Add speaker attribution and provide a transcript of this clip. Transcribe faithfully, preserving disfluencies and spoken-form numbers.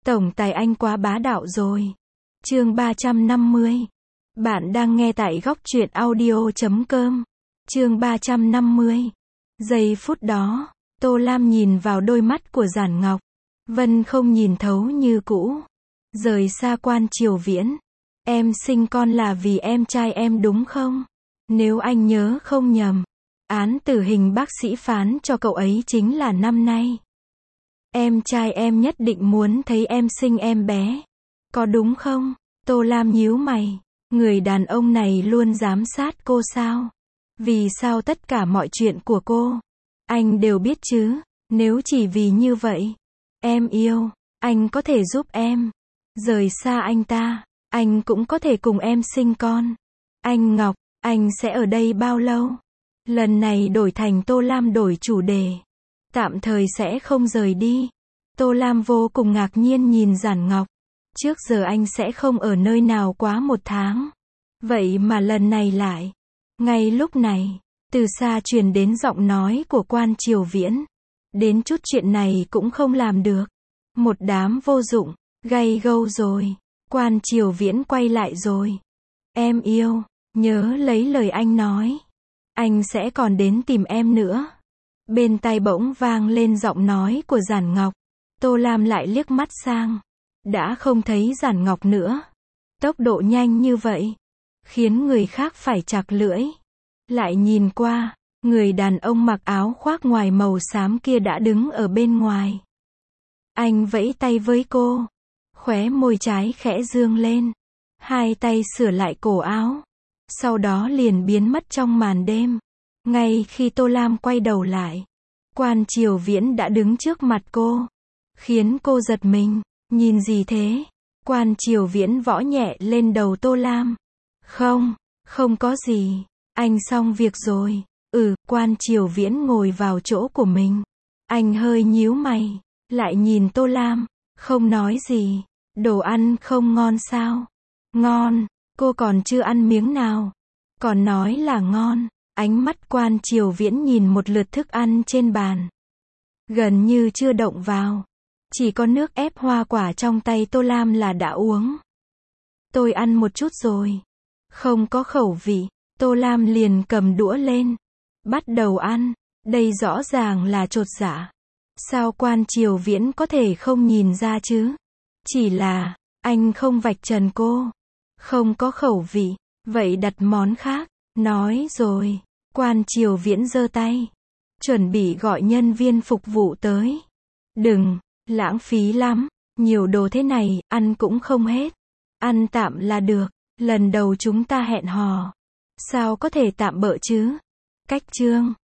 Speaker 1: Tổng tài anh quá bá đạo rồi. Chương ba trăm năm mươi. Bạn đang nghe tại góc truyện audio chấm com. Chương ba trăm năm mươi. Giây phút đó, Tô Lam nhìn vào đôi mắt của Giản Ngọc. Vân không nhìn thấu như cũ. Rời xa Quan Triều Viễn. Em sinh con là vì em trai em đúng không? Nếu anh nhớ không nhầm, án tử hình bác sĩ phán cho cậu ấy chính là năm nay. Em trai em nhất định muốn thấy em sinh em bé. Có đúng không? Tô Lam nhíu mày. Người đàn ông này luôn giám sát cô sao? Vì sao tất cả mọi chuyện của cô, anh đều biết chứ? Nếu chỉ vì như vậy, em yêu, anh có thể giúp em. Rời xa anh ta, anh cũng có thể cùng em sinh con. Anh Ngọc, anh sẽ ở đây bao lâu? Lần này đổi thành Tô Lam đổi chủ đề. Tạm thời sẽ không rời đi. Tô Lam vô cùng ngạc nhiên nhìn Giản Ngọc. Trước giờ anh sẽ không ở nơi nào quá một tháng. Vậy mà lần này lại. Ngay lúc này, từ xa truyền đến giọng nói của Quan Triều Viễn. Đến chút chuyện này cũng không làm được. Một đám vô dụng, gay gâu rồi. Quan Triều Viễn quay lại rồi. Em yêu, nhớ lấy lời anh nói. Anh sẽ còn đến tìm em nữa. Bên tai bỗng vang lên giọng nói của Giản Ngọc. Tô Lam lại liếc mắt sang. Đã không thấy Giản Ngọc nữa. Tốc độ nhanh như vậy, khiến người khác phải chạc lưỡi. Lại nhìn qua, người đàn ông mặc áo khoác ngoài màu xám kia đã đứng ở bên ngoài. Anh vẫy tay với cô. Khóe môi trái khẽ dương lên. Hai tay sửa lại cổ áo. Sau đó liền biến mất trong màn đêm. Ngay khi Tô Lam quay đầu lại, Quan Triều Viễn đã đứng trước mặt cô. Khiến cô giật mình. Nhìn gì thế? Quan Triều Viễn võ nhẹ lên đầu Tô Lam. Không, không có gì. Anh xong việc rồi. Ừ, Quan Triều Viễn ngồi vào chỗ của mình. Anh hơi nhíu mày. Lại nhìn Tô Lam. Không nói gì. Đồ ăn không ngon sao? Ngon. Cô còn chưa ăn miếng nào. Còn nói là ngon. Ánh mắt Quan Triều Viễn nhìn một lượt thức ăn trên bàn. Gần như chưa động vào. Chỉ có nước ép hoa quả trong tay Tô Lam là đã uống. Tôi ăn một chút rồi. Không có khẩu vị. Tô Lam liền cầm đũa lên. Bắt đầu ăn. Đây rõ ràng là chột dạ. Sao Quan Triều Viễn có thể không nhìn ra chứ? Chỉ là, anh không vạch trần cô. Không có khẩu vị. Vậy đặt món khác. Nói rồi. Quan Triều Viễn giơ tay. Chuẩn bị gọi nhân viên phục vụ tới. Đừng. Lãng phí lắm. Nhiều đồ thế này, ăn cũng không hết. Ăn tạm là được. Lần đầu chúng ta hẹn hò. Sao có thể tạm bợ chứ? Cách chương.